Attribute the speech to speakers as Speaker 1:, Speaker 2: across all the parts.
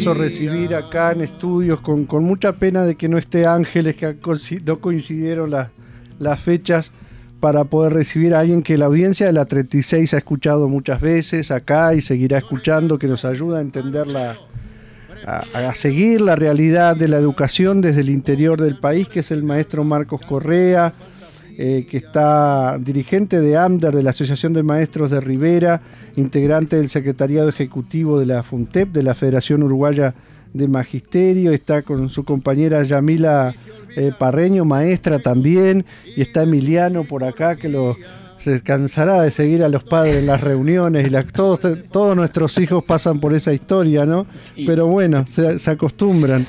Speaker 1: gustazo recibir acá en estudios, con mucha pena de que no esté Ángeles, que no coincidieron las fechas para poder recibir a alguien que la audiencia de la 36 ha escuchado muchas veces acá y seguirá escuchando, que nos ayuda a entender a seguir la realidad de la educación desde el interior del país, que es el maestro Marcos Correa, que está dirigente de AMDER, de la Asociación de Maestros de Rivera, integrante del Secretariado Ejecutivo de la FUNTEP, de la Federación Uruguaya de Magisterio, está con su compañera Yamila Parreño, maestra también, y está Emiliano por acá, que se cansará de seguir a los padres en las reuniones, y todos nuestros hijos pasan por esa historia, ¿no? Sí. Pero bueno, se acostumbran.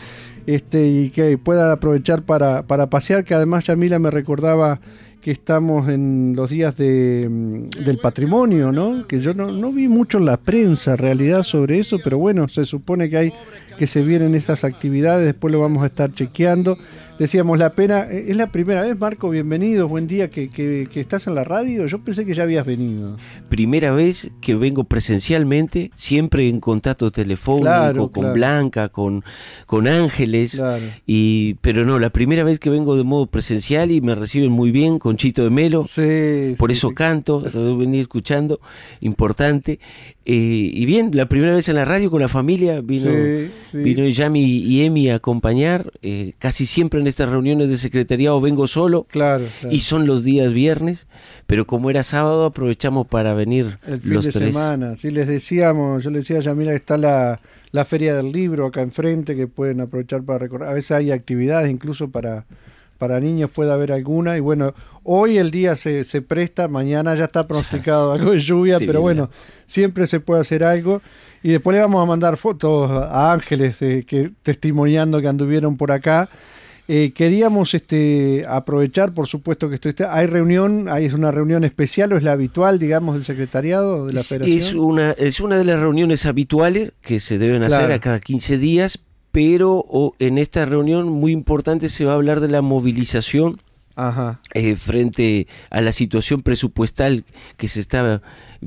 Speaker 1: Y que puedan aprovechar para pasear, que además Yamila me recordaba que estamos en los días del patrimonio, ¿no? Que yo no vi mucho en la prensa en realidad sobre eso, pero bueno, se supone que se vienen estas actividades, después lo vamos a estar chequeando. Decíamos, la pena, es la primera vez, Marco, bienvenido, buen día, que estás en la radio. Yo pensé que ya habías venido.
Speaker 2: Primera vez que vengo presencialmente, siempre en contacto telefónico, con Blanca, con Ángeles, pero no, la primera vez que vengo de modo presencial y me reciben muy bien, con Chito de Melo, por eso canto, debo venir escuchando, importante. Y bien, la primera vez en la radio con la familia, vino Yami y Emi a acompañar, casi siempre en estas reuniones de secretariado vengo solo, y son los días viernes, pero como era sábado aprovechamos para venir
Speaker 1: el fin
Speaker 2: los
Speaker 1: de
Speaker 2: tres.
Speaker 1: Semana. Sí, yo les decía a Yamila que está la Feria del Libro acá enfrente, que pueden aprovechar para recorrer. A veces hay actividades incluso para niños, puede haber alguna, y bueno, hoy el día se presta, mañana ya está pronosticado algo de lluvia, pero bueno, siempre se puede hacer algo, y después le vamos a mandar fotos a Ángeles, que testimoniando que anduvieron por acá. Queríamos aprovechar, por supuesto que ¿hay reunión? ¿Es una reunión especial o es la habitual, digamos, del secretariado de la federación?
Speaker 2: Es una de las reuniones habituales que se deben hacer a cada 15 días, pero en esta reunión muy importante se va a hablar de la movilización frente a la situación presupuestal que se está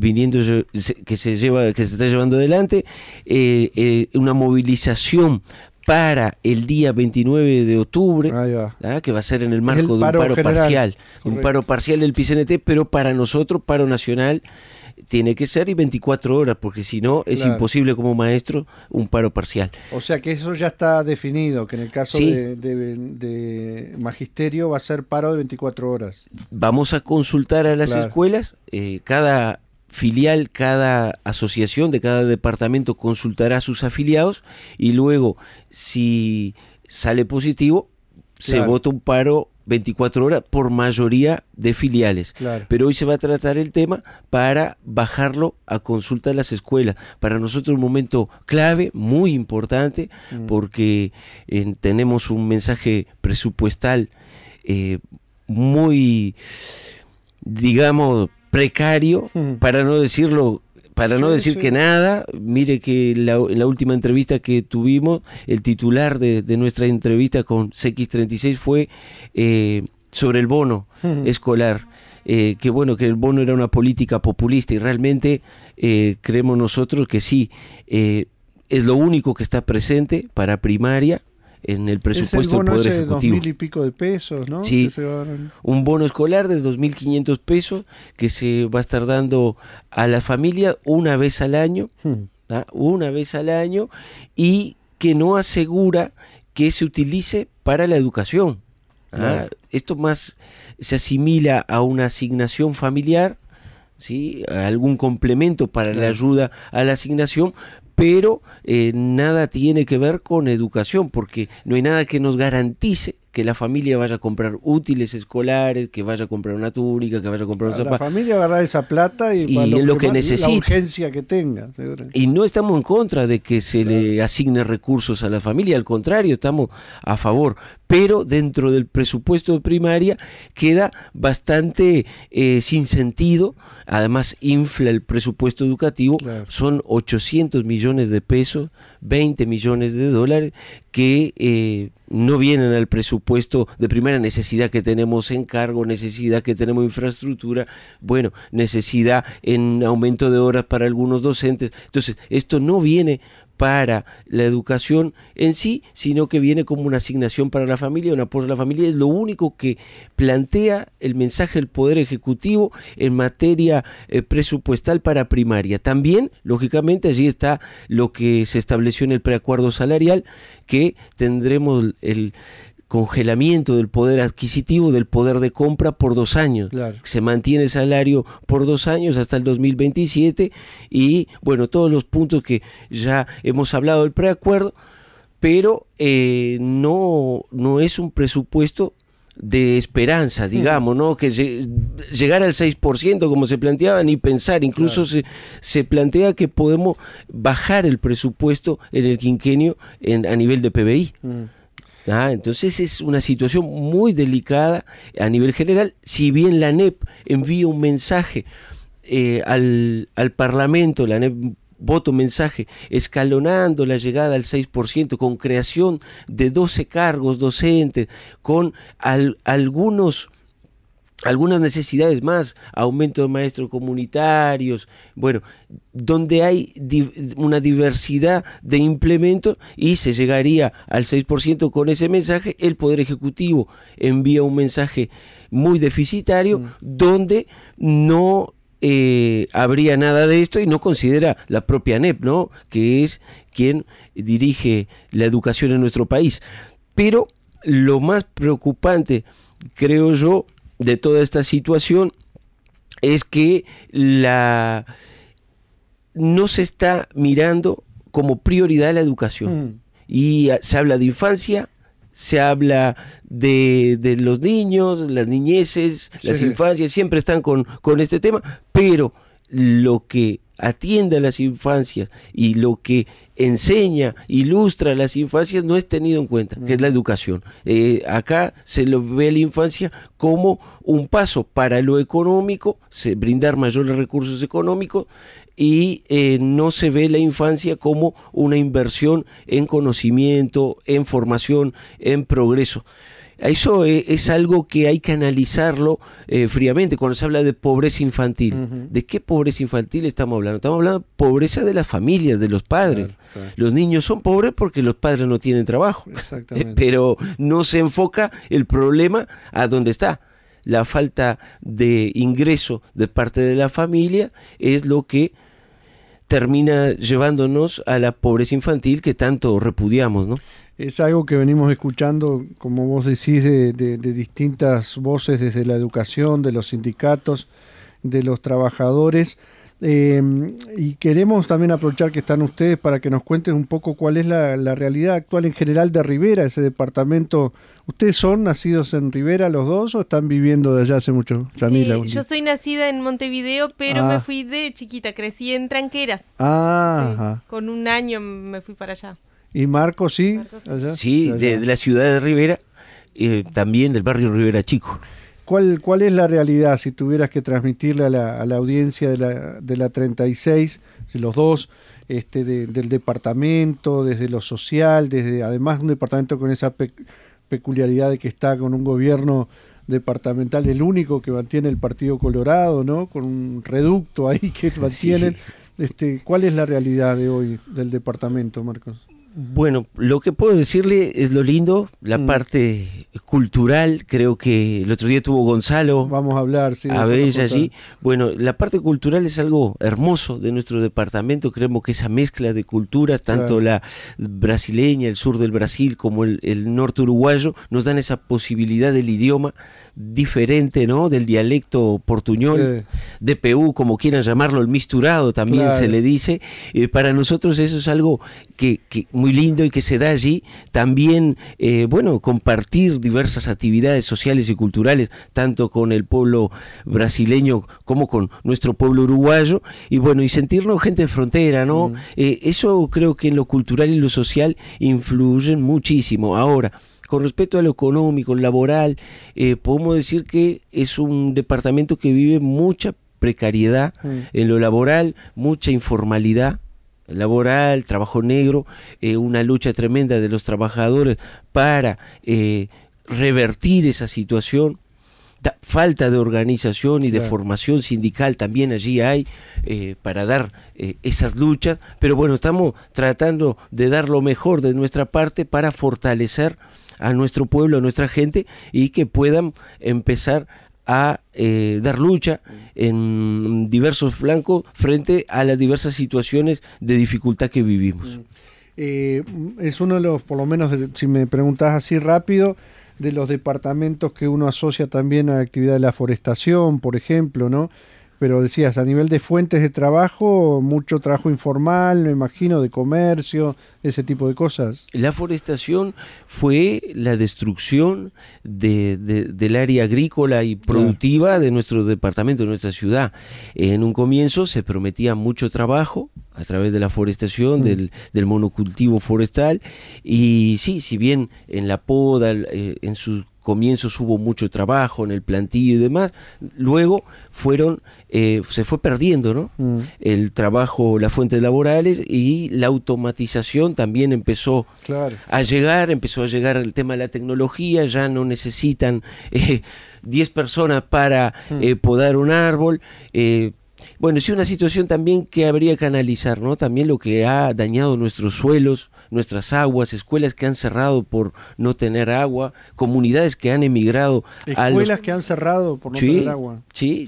Speaker 2: que se está llevando adelante, una movilización para el día 29 de octubre, que va a ser en el marco de un paro parcial, un paro parcial del PCNT, pero para nosotros, paro nacional, tiene que ser y 24 horas, porque si no es imposible como maestro un paro parcial. O
Speaker 1: sea que eso ya está definido, que en el caso de magisterio va a ser paro de 24 horas.
Speaker 2: Vamos a consultar a las escuelas, cada filial, cada asociación de cada departamento consultará a sus afiliados, y luego, si sale positivo, se vota un paro 24 horas por mayoría de filiales. Pero hoy se va a tratar el tema para bajarlo a consulta de las escuelas. Para nosotros un momento clave, muy importante, porque tenemos un mensaje presupuestal muy, digamos, precario, para no decir que nada. Mire que en la última entrevista que tuvimos, el titular de nuestra entrevista con CX36 fue sobre el bono escolar. Que bueno, que el bono era una política populista, y realmente creemos nosotros que sí, es lo único que está presente para primaria en el presupuesto del Poder Ejecutivo.
Speaker 1: 2.000 y pico de pesos, ¿no?
Speaker 2: Sí, un bono escolar de 2.500 pesos que se va a estar dando a la familia una vez al año, y que no asegura que se utilice para la educación. Esto más se asimila a una asignación familiar, ¿sí? A algún complemento para la ayuda a la asignación, pero nada tiene que ver con educación, porque no hay nada que nos garantice que la familia vaya a comprar útiles escolares, que vaya a comprar una túnica, que vaya a comprar un zapato.
Speaker 1: La familia agarra esa plata y
Speaker 2: en lo que necesita,
Speaker 1: la urgencia que tenga.
Speaker 2: Y no estamos en contra de que se le asigne recursos a la familia, al contrario, estamos a favor. Pero dentro del presupuesto de primaria queda bastante sin sentido. Además infla el presupuesto educativo, son 800 millones de pesos, 20 millones de dólares que no vienen al presupuesto de primera necesidad que tenemos en cargo, necesidad que tenemos en infraestructura, bueno, necesidad en aumento de horas para algunos docentes. Entonces, esto no viene para la educación en sí, sino que viene como una asignación para la familia, un apoyo a la familia. Es lo único que plantea el mensaje del Poder Ejecutivo en materia presupuestal para primaria. También, lógicamente, allí está lo que se estableció en el preacuerdo salarial, que tendremos el congelamiento del poder adquisitivo, del poder de compra por 2 años. Claro. Se mantiene el salario por 2 años hasta el 2027 y, bueno, todos los puntos que ya hemos hablado del preacuerdo, pero no es un presupuesto de esperanza, digamos, ¿no? Que llegar al 6% como se planteaba, ni pensar, incluso claro, se plantea que podemos bajar el presupuesto en el quinquenio a nivel de PBI. Entonces es una situación muy delicada a nivel general. Si bien la ANEP envía un mensaje al Parlamento, la ANEP vota un mensaje escalonando la llegada al 6%, con creación de 12 cargos docentes, con algunas necesidades más, aumento de maestros comunitarios, bueno, donde hay una diversidad de implementos y se llegaría al 6% con ese mensaje. El Poder Ejecutivo envía un mensaje muy deficitario donde no habría nada de esto y no considera la propia ANEP, ¿no?, que es quien dirige la educación en nuestro país. Pero lo más preocupante, creo yo, de toda esta situación es que no se está mirando como prioridad la educación. Y se habla de infancia, se habla de los niños, las niñeces, las infancias, siempre están con este tema, pero lo que atiende a las infancias y lo que enseña, ilustra a las infancias no es tenido en cuenta, que es la educación. Acá se lo ve a la infancia como un paso para lo económico, brindar mayores recursos económicos, y no se ve la infancia como una inversión en conocimiento, en formación, en progreso. Eso es algo que hay que analizarlo fríamente cuando se habla de pobreza infantil. ¿De qué pobreza infantil estamos hablando? Estamos hablando de pobreza de las familias, de los padres. Claro. Los niños son pobres porque los padres no tienen trabajo. Pero no se enfoca el problema a dónde está. La falta de ingreso de parte de la familia es lo que termina llevándonos a la pobreza infantil que tanto repudiamos, ¿no?
Speaker 1: Es algo que venimos escuchando, como vos decís, de distintas voces desde la educación, de los sindicatos, de los trabajadores, y queremos también aprovechar que están ustedes para que nos cuenten un poco cuál es la realidad actual en general de Rivera, ese departamento. ¿Ustedes son nacidos en Rivera los dos o están viviendo de allá hace mucho? Yamila,
Speaker 3: yo soy nacida en Montevideo, pero me fui de chiquita, crecí en Tranqueras. Con 1 año me fui para allá.
Speaker 1: ¿Y Marcos sí?
Speaker 2: Allá. Sí, de la ciudad de Rivera, también del barrio Rivera Chico.
Speaker 1: ¿Cuál es la realidad, si tuvieras que transmitirle a la audiencia de la 36, de los dos, del departamento, desde lo social, desde además un departamento con esa peculiaridad de que está con un gobierno departamental, el único que mantiene el Partido Colorado, ¿no?, con un reducto ahí que mantienen? ¿Cuál es la realidad de hoy del departamento, Marcos?
Speaker 2: Bueno, lo que puedo decirle es lo lindo, la parte cultural. Creo que el otro día tuvo Gonzalo.
Speaker 1: Vamos a hablar, sí.
Speaker 2: A ver allí. Bueno, la parte cultural es algo hermoso de nuestro departamento. Creemos que esa mezcla de culturas, tanto la brasileña, el sur del Brasil, como el norte uruguayo, nos dan esa posibilidad del idioma diferente, ¿no?, del dialecto portuñol, DPU, como quieran llamarlo, el misturado también se le dice. Para nosotros eso es algo que muy lindo y que se da allí. También, compartir diversas actividades sociales y culturales, tanto con el pueblo brasileño como con nuestro pueblo uruguayo, y sentirnos gente de frontera, ¿no? Eso creo que en lo cultural y lo social influyen muchísimo. Ahora, con respecto a lo económico, laboral, podemos decir que es un departamento que vive mucha precariedad en lo laboral, mucha informalidad laboral, trabajo negro, una lucha tremenda de los trabajadores para revertir esa situación. falta de organización y de formación sindical también allí hay para dar esas luchas, pero bueno, estamos tratando de dar lo mejor de nuestra parte para fortalecer a nuestro pueblo, a nuestra gente, y que puedan empezar a dar lucha en diversos flancos frente a las diversas situaciones de dificultad que vivimos.
Speaker 1: Es uno de los, por lo menos, si me preguntás así rápido, de los departamentos que uno asocia también a la actividad de la forestación, por ejemplo, ¿no? Pero decías, a nivel de fuentes de trabajo, mucho trabajo informal, me imagino, de comercio, ese tipo de cosas.
Speaker 2: La forestación fue la destrucción del área agrícola y productiva de nuestro departamento, de nuestra ciudad. En un comienzo se prometía mucho trabajo a través de la forestación, del monocultivo forestal, y sí, si bien en la poda, en sus comienzos hubo mucho trabajo en el plantillo y demás, luego se fue perdiendo, ¿no? El trabajo, las fuentes laborales, y la automatización también empezó a llegar el tema de la tecnología, ya no necesitan 10 personas para podar un árbol. Bueno, es una situación también que habría que analizar, ¿no? También lo que ha dañado nuestros suelos, nuestras aguas, escuelas que han cerrado por no tener agua, comunidades que han emigrado.
Speaker 1: Escuelas que han cerrado por no tener agua.
Speaker 2: Sí.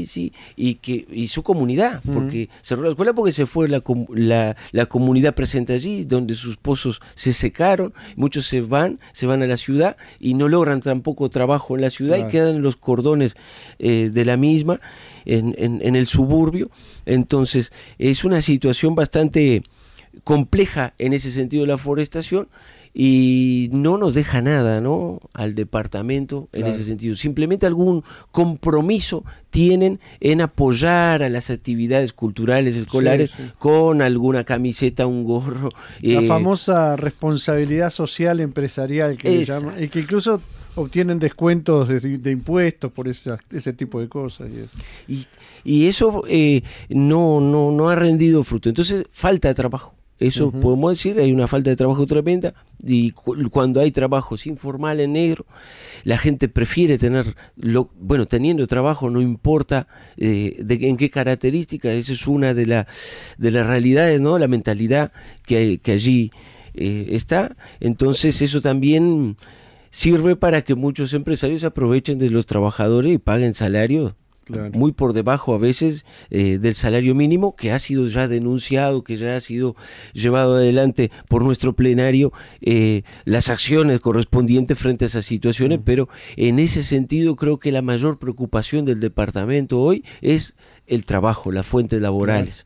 Speaker 2: Y su comunidad, porque cerró la escuela porque se fue la comunidad presente allí, donde sus pozos se secaron, muchos se van a la ciudad y no logran tampoco trabajo en la ciudad y quedan en los cordones de la misma. En el suburbio. Entonces es una situación bastante compleja en ese sentido la forestación, y no nos deja nada, ¿no?, al departamento en ese sentido. Simplemente algún compromiso tienen en apoyar a las actividades culturales escolares con alguna camiseta, un gorro.
Speaker 1: La famosa responsabilidad social empresarial que le llama, y que incluso obtienen descuentos de impuestos por ese tipo de cosas.
Speaker 2: Y eso no ha rendido fruto. Entonces falta de trabajo. Eso podemos decir, hay una falta de trabajo tremenda, y cuando hay trabajos informales en negro, la gente prefiere teniendo trabajo, no importa en qué características. Esa es una de las realidades, ¿no? La mentalidad que allí está. Entonces eso también sirve para que muchos empresarios aprovechen de los trabajadores y paguen salarios muy por debajo a veces del salario mínimo, que ha sido ya denunciado, que ya ha sido llevado adelante por nuestro plenario, las acciones correspondientes frente a esas situaciones, pero en ese sentido creo que la mayor preocupación del departamento hoy es el trabajo, las fuentes laborales.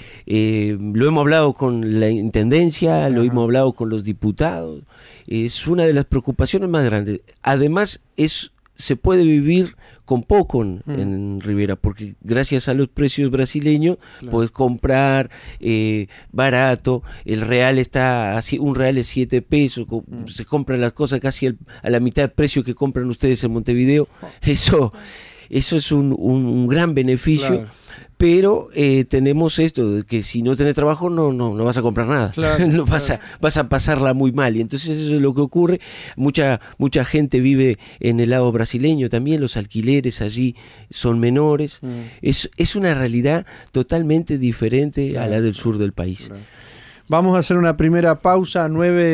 Speaker 2: Lo hemos hablado con la intendencia, lo hemos hablado con los diputados, es una de las preocupaciones más grandes. Además se puede vivir con poco en Rivera, porque gracias a los precios brasileños puedes comprar barato. El real está así, un real es 7 pesos, se compran las cosas casi a la mitad de precio que compran ustedes en Montevideo. Eso es un gran beneficio. Pero tenemos esto de que si no tenés trabajo no vas a comprar nada, vas a pasarla muy mal, y entonces eso es lo que ocurre. Mucha gente vive en el lado brasileño también, los alquileres allí son menores. Es una realidad totalmente diferente a la del sur del país.
Speaker 1: Vamos a hacer una primera pausa,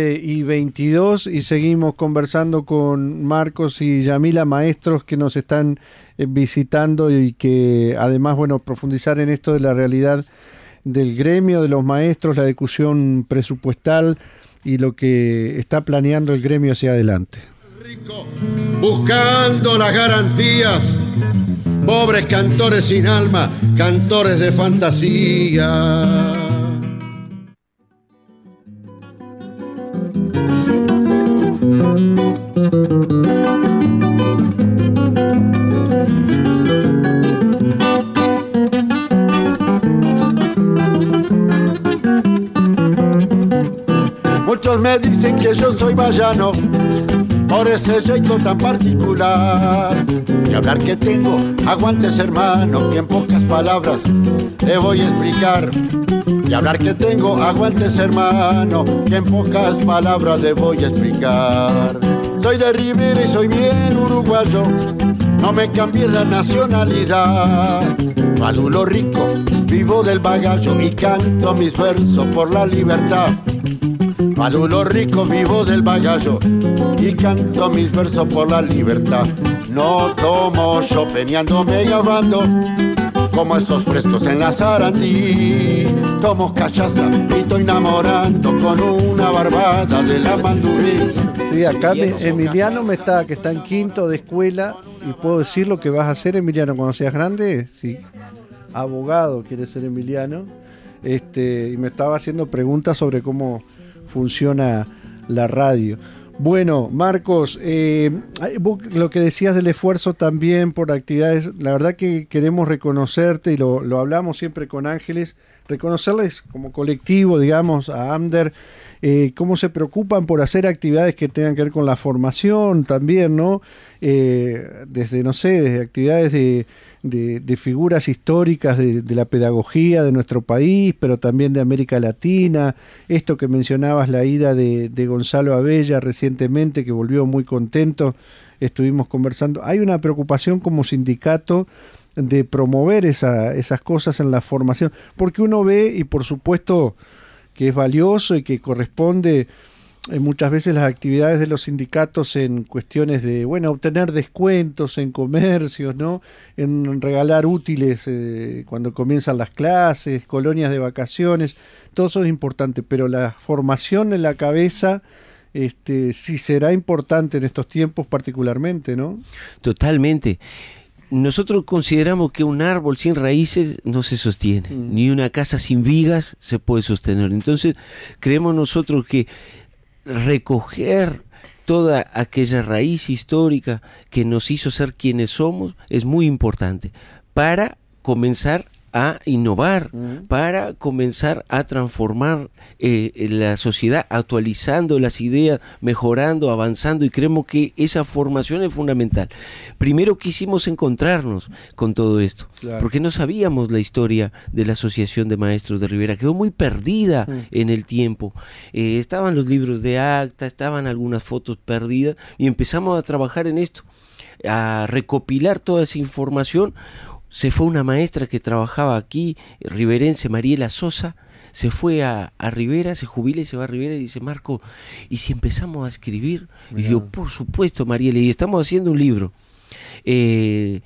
Speaker 1: 9:22, y seguimos conversando con Marcos y Yamila, maestros que nos están visitando, y que además, profundizar en esto de la realidad del gremio de los maestros, la discusión presupuestal y lo que está planeando el gremio hacia adelante.
Speaker 4: Rico, buscando las garantías, pobres cantores sin alma, cantores de fantasía. Muchos me dicen que yo soy vallano, por ese jeito tan particular. Y hablar que tengo aguantes, hermano, que en pocas palabras le voy a explicar. Y hablar que tengo aguantes, hermano, que en pocas palabras le voy a explicar. Soy de Rivera y soy bien uruguayo, no me cambié la nacionalidad. Malulo rico, vivo del bagallo y canto mis versos por la libertad. Malulo rico, vivo del bagallo y canto mis versos por la libertad. No tomo yo peñándome grabando como esos frescos en la Sarandí. Tomo cachaza y estoy enamorando con una barbada de la Mandurí.
Speaker 1: Sí, acá Emiliano que está en quinto de escuela, y puedo decir lo que vas a hacer, Emiliano, cuando seas grande. Sí, abogado quiere ser Emiliano, y me estaba haciendo preguntas sobre cómo funciona la radio. Bueno, Marcos, lo que decías del esfuerzo también por actividades, la verdad que queremos reconocerte, y lo hablamos siempre con Ángeles, reconocerles como colectivo, digamos, a AMDER, cómo se preocupan por hacer actividades que tengan que ver con la formación también, ¿no? Desde actividades de figuras históricas de la pedagogía de nuestro país, pero también de América Latina. Esto que mencionabas, la ida de Gonzalo Abella recientemente, que volvió muy contento, estuvimos conversando. Hay una preocupación como sindicato de promover esas cosas en la formación, porque uno ve, y por supuesto que es valioso y que corresponde muchas veces las actividades de los sindicatos en cuestiones de, obtener descuentos en comercios, ¿no? En regalar útiles cuando comienzan las clases, colonias de vacaciones, todo eso es importante, pero la formación en la cabeza sí será importante en estos tiempos particularmente, ¿no?
Speaker 2: Totalmente. Nosotros consideramos que un árbol sin raíces no se sostiene, ni una casa sin vigas se puede sostener. Entonces, creemos nosotros que recoger toda aquella raíz histórica que nos hizo ser quienes somos es muy importante para comenzar a innovar, para comenzar a transformar la sociedad, actualizando las ideas, mejorando, avanzando, y creemos que esa formación es fundamental. Primero quisimos encontrarnos con todo esto, claro, porque no sabíamos la historia de la Asociación de Maestros de Rivera, quedó muy perdida en el tiempo. Estaban los libros de acta, estaban algunas fotos perdidas, y empezamos a trabajar en esto, a recopilar toda esa información. Se fue una maestra que trabajaba aquí, riverense, Mariela Sosa, se fue a Rivera, se jubila y se va a Rivera, y dice: Marco, ¿y si empezamos a escribir? Y digo, por supuesto, Mariela, y estamos haciendo un libro. Ella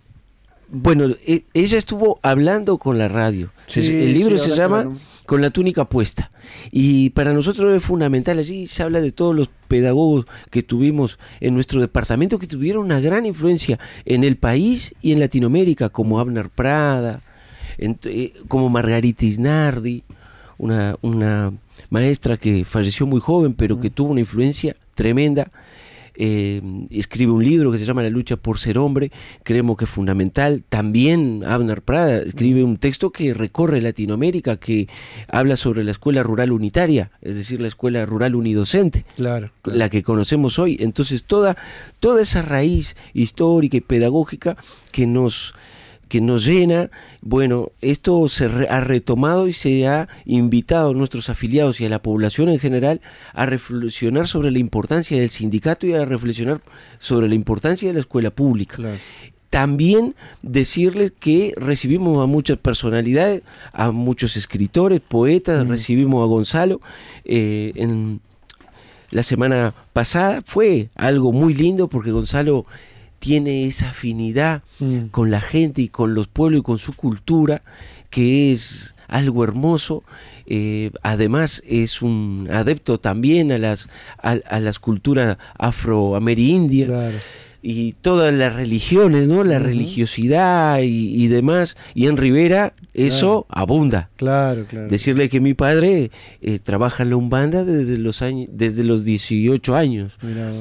Speaker 2: estuvo hablando con la radio. Sí, el libro se llama Con la túnica puesta, y para nosotros es fundamental. Allí se habla de todos los pedagogos que tuvimos en nuestro departamento, que tuvieron una gran influencia en el país y en Latinoamérica, como Abner Prada, como Margarita Isnardi, una maestra que falleció muy joven, pero que tuvo una influencia tremenda. Escribe un libro que se llama La lucha por ser hombre, creemos que es fundamental. También Abner Prada escribe un texto que recorre Latinoamérica, que habla sobre la escuela rural unitaria, es decir, la escuela rural unidocente, claro. La que conocemos hoy. Entonces toda esa raíz histórica y pedagógica que nos llena, esto se ha retomado y se ha invitado a nuestros afiliados y a la población en general a reflexionar sobre la importancia del sindicato y a reflexionar sobre la importancia de la escuela pública. Claro. También decirles que recibimos a muchas personalidades, a muchos escritores, poetas, recibimos a Gonzalo en la semana pasada. Fue algo muy lindo porque Gonzalo tiene esa afinidad con la gente y con los pueblos y con su cultura, que es algo hermoso. Además es un adepto también a las culturas afroamerindias. Claro. Y todas las religiones, ¿no? La religiosidad y demás. Y en Rivera eso abunda. Claro. Decirle que mi padre trabaja en la Umbanda desde los 18 años.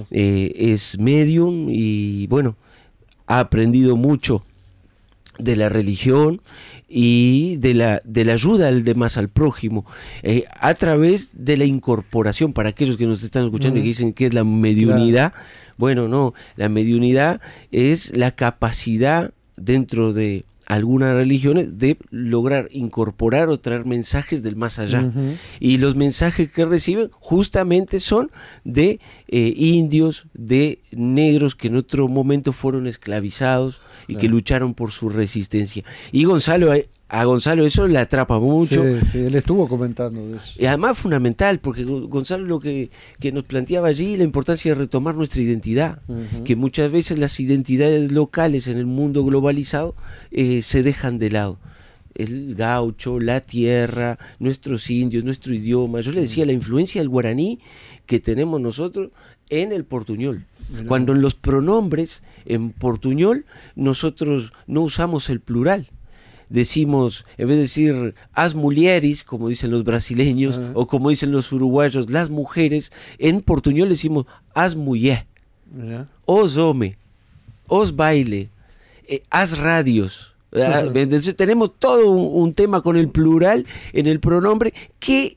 Speaker 2: Es medium y ha aprendido mucho de la religión y de la ayuda al demás, al prójimo, a través de la incorporación. Para aquellos que nos están escuchando y que dicen que es la mediunidad, la mediunidad es la capacidad dentro de algunas religiones de lograr incorporar o traer mensajes del más allá. Y los mensajes que reciben justamente son de indios, de negros que en otro momento fueron esclavizados y que lucharon por su resistencia. Y a Gonzalo eso le atrapa mucho.
Speaker 1: Sí, él estuvo comentando de eso.
Speaker 2: Y además fundamental, porque Gonzalo lo que nos planteaba allí, la importancia de retomar nuestra identidad, que muchas veces las identidades locales en el mundo globalizado se dejan de lado. El gaucho, la tierra, nuestros indios, nuestro idioma. Yo le decía, la influencia del guaraní que tenemos nosotros en el portuñol. Cuando en los pronombres en portuñol nosotros no usamos el plural. Decimos, en vez de decir as mulheres, como dicen los brasileños, o como dicen los uruguayos, las mujeres, en portuñol decimos as mulher, os home, os baile, as radios. Entonces tenemos todo un tema con el plural en el pronombre que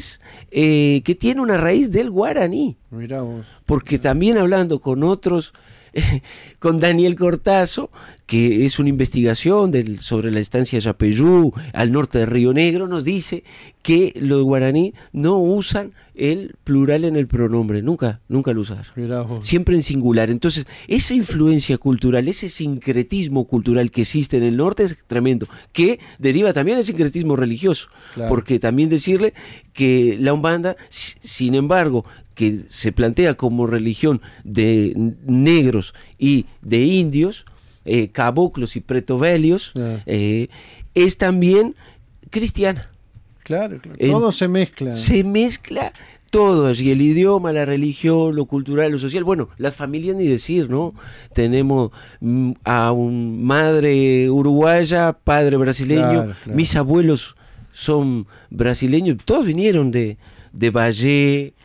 Speaker 2: tiene una raíz del guaraní.
Speaker 1: Mirá vos.
Speaker 2: Porque también hablando con otros, con Daniel Cortazo, que es una investigación sobre la estancia Yapeyú al norte de Río Negro, nos dice que los guaraní no usan el plural en el pronombre, nunca lo usaron, siempre en singular. Entonces esa influencia cultural, ese sincretismo cultural que existe en el norte es tremendo, que deriva también del sincretismo religioso, porque también decirle que la Umbanda, sin embargo, que se plantea como religión de negros y de indios, caboclos y pretovelios, es también cristiana.
Speaker 1: Claro. Todo se mezcla.
Speaker 2: Se mezcla todo allí, el idioma, la religión, lo cultural, lo social. Bueno, las familias ni decir, ¿no? Tenemos a un madre uruguaya, padre brasileño, mis abuelos son brasileños, todos vinieron de Valle,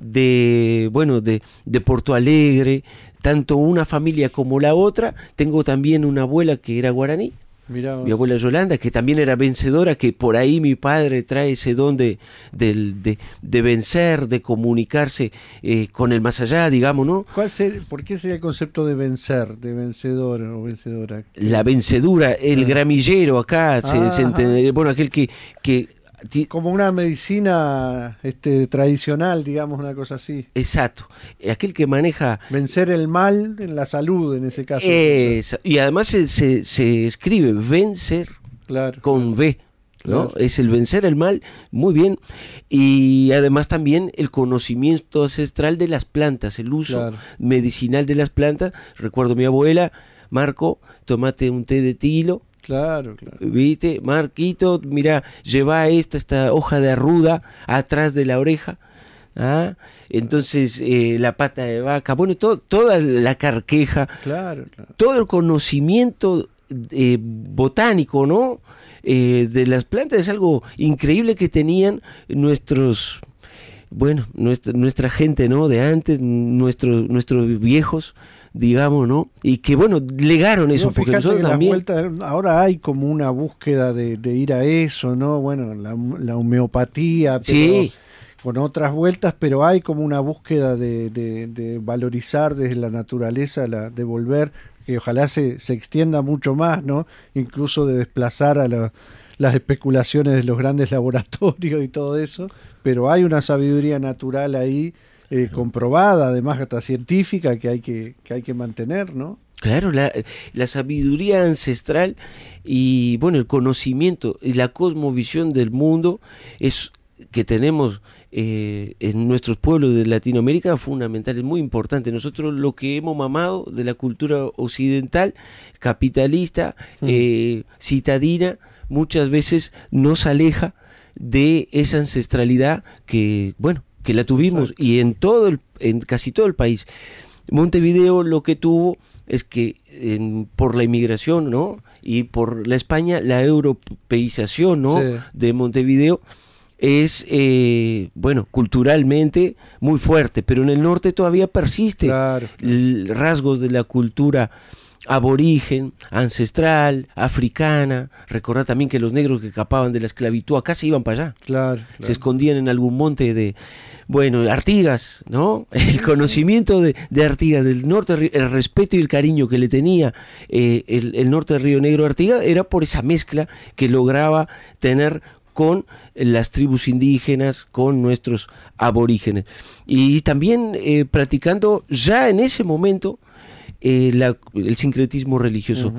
Speaker 2: de Porto Alegre, tanto una familia como la otra. Tengo también una abuela que era guaraní, mi abuela Yolanda, que también era vencedora, que por ahí mi padre trae ese don de vencer, de comunicarse con el más allá, digamos, ¿no?
Speaker 1: ¿Por qué sería el concepto de vencer, de vencedor o vencedora?
Speaker 2: La vencedura, el gramillero acá, se entendería, bueno, aquel que
Speaker 1: como una medicina tradicional, digamos, una cosa así.
Speaker 2: Exacto. Aquel que maneja...
Speaker 1: Vencer el mal en la salud, en ese caso.
Speaker 2: Y además se escribe vencer con V, ¿no? Claro. Es el vencer el mal, muy bien. Y además también el conocimiento ancestral de las plantas, el uso medicinal de las plantas. Recuerdo a mi abuela, Marco, tomate un té de tilo.
Speaker 1: Claro.
Speaker 2: ¿Viste? Marquito, mira, lleva esta hoja de arruda atrás de la oreja. Entonces la pata de vaca, bueno, toda la carqueja, todo el conocimiento botánico, ¿no? De las plantas es algo increíble que tenían nuestra gente, ¿no? De antes, nuestros viejos, digamos, ¿no? Y que, bueno, legaron eso, porque nosotros también...
Speaker 1: ahora hay como una búsqueda de ir a eso, ¿no? Bueno, la homeopatía, pero con otras vueltas, pero hay como una búsqueda de valorizar desde la naturaleza, de volver, que ojalá se extienda mucho más, ¿no? Incluso de desplazar a las especulaciones de los grandes laboratorios y todo eso, pero hay una sabiduría natural ahí, comprobada, además hasta científica, que hay que mantener, ¿no?
Speaker 2: Claro, la sabiduría ancestral y, bueno, el conocimiento y la cosmovisión del mundo es que tenemos en nuestros pueblos de Latinoamérica fundamental, es muy importante. Nosotros lo que hemos mamado de la cultura occidental, capitalista, citadina, muchas veces nos aleja de esa ancestralidad que, bueno, que la tuvimos. Exacto. Y en casi todo el país. Montevideo lo que tuvo es que por la inmigración, ¿no? Y por la España, la europeización, ¿no? De Montevideo es, culturalmente muy fuerte, pero en el norte todavía persiste rasgos de la cultura aborigen, ancestral, africana. Recordar también que los negros que escapaban de la esclavitud acá se iban para allá. Se escondían en algún monte Bueno, Artigas, ¿no? El conocimiento de Artigas, del norte, el respeto y el cariño que le tenía el norte del Río Negro a Artigas, era por esa mezcla que lograba tener con las tribus indígenas, con nuestros aborígenes. Y también practicando ya en ese momento el sincretismo religioso.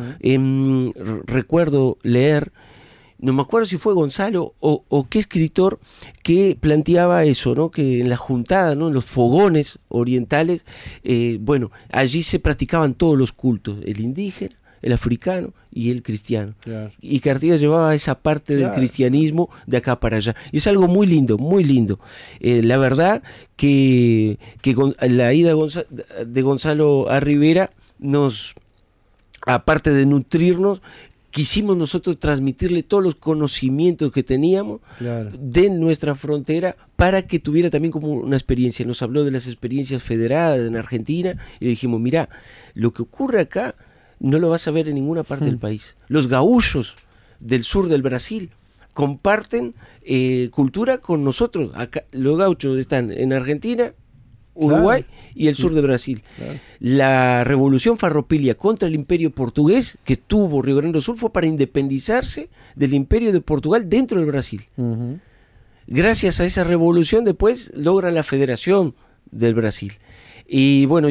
Speaker 2: Recuerdo leer, no me acuerdo si fue Gonzalo o qué escritor que planteaba eso, ¿no? Que en la juntada, ¿no? En los fogones orientales, allí se practicaban todos los cultos, el indígena, el africano y el cristiano. Claro. Y que Artigas llevaba esa parte del cristianismo de acá para allá. Y es algo muy lindo, muy lindo. La verdad que la ida de Gonzalo a Rivera nos, aparte de nutrirnos, quisimos nosotros transmitirle todos los conocimientos que teníamos de nuestra frontera para que tuviera también como una experiencia. Nos habló de las experiencias federadas en Argentina y le dijimos, mirá, lo que ocurre acá no lo vas a ver en ninguna parte del país. Los gaúchos del sur del Brasil comparten cultura con nosotros. Acá, los gauchos están en Argentina, Uruguay y el sur de Brasil. Claro. La revolución farropilia contra el imperio portugués que tuvo Río Grande do Sul fue para independizarse del imperio de Portugal dentro del Brasil. Gracias a esa revolución después logra la federación del Brasil. Y bueno,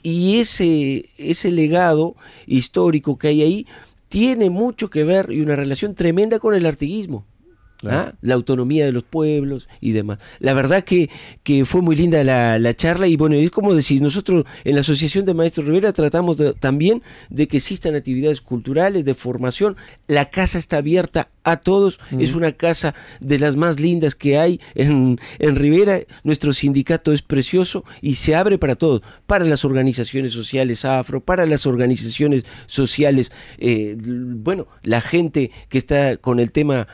Speaker 2: ese legado histórico que hay ahí tiene mucho que ver y una relación tremenda con el artiguismo. Claro. La autonomía de los pueblos y demás. La verdad que fue muy linda la charla y bueno, es como decir, nosotros en la Asociación de Maestros Rivera tratamos también de que existan actividades culturales, de formación. La casa está abierta a todos, es una casa de las más lindas que hay en Rivera. Nuestro sindicato es precioso y se abre para todos, para las organizaciones sociales afro, para las organizaciones sociales, la gente que está con el tema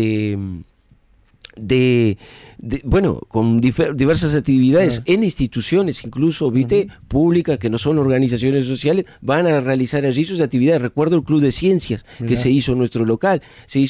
Speaker 2: con diversas actividades en instituciones, incluso, públicas, que no son organizaciones sociales, van a realizar allí sus actividades. Recuerdo el Club de Ciencias que se hizo en nuestro local,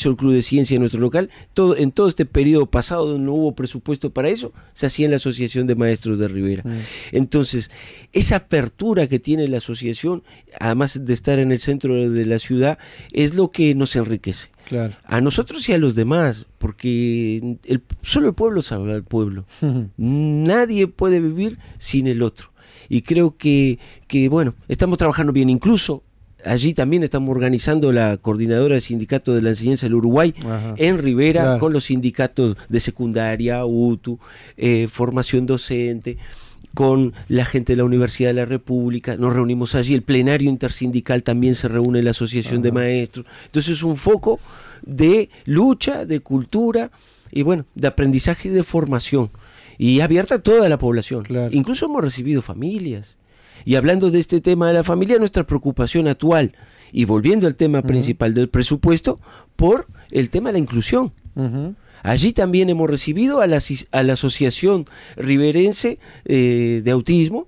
Speaker 2: en todo este periodo pasado donde no hubo presupuesto para eso, se hacía en la Asociación de Maestros de Rivera. Entonces, esa apertura que tiene la asociación, además de estar en el centro de la ciudad, es lo que nos enriquece. Claro. A nosotros y a los demás, porque solo el pueblo sabe al pueblo. Nadie puede vivir sin el otro. Y creo que estamos trabajando bien. Incluso allí también estamos organizando la coordinadora del sindicato de la enseñanza del Uruguay en Rivera, con los sindicatos de secundaria, UTU, formación docente, con la gente de la Universidad de la República. Nos reunimos allí, el plenario intersindical también se reúne en la Asociación de Maestros. Entonces es un foco de lucha, de cultura y de aprendizaje y de formación, y abierta a toda la población. Claro. Incluso hemos recibido familias. Y hablando de este tema de la familia, nuestra preocupación actual, y volviendo al tema principal del presupuesto, por el tema de la inclusión. Allí también hemos recibido a la Asociación Riverense de Autismo.